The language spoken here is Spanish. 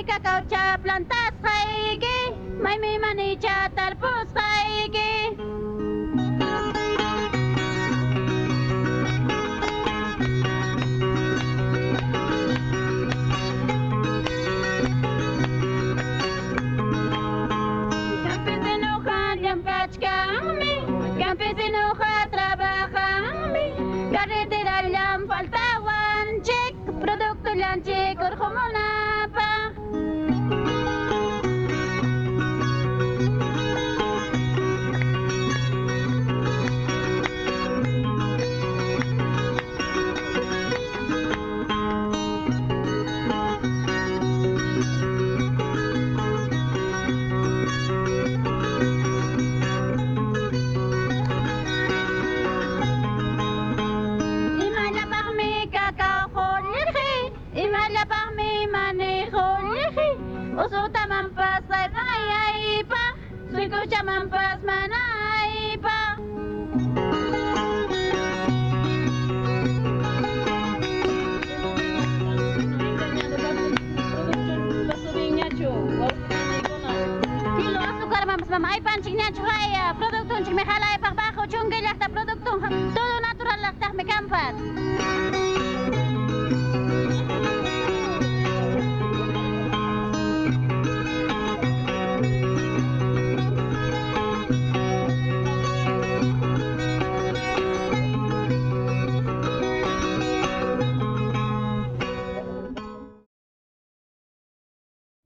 cacaucha plantas jaiki, maymi manicha tarpus jaiki. Campesinoja llampachkami, campesinoja trabajami, carretera llam faltawan chik, producto llanchik urjumunapa. Usuta mampas ay pa, suikucha mampas manay pa. Kilo azúcar mampas mamay pan chingnya churaya, produktun ching mehalay pagbajo chunggay lakta produktun, todo natural lakta me kampat.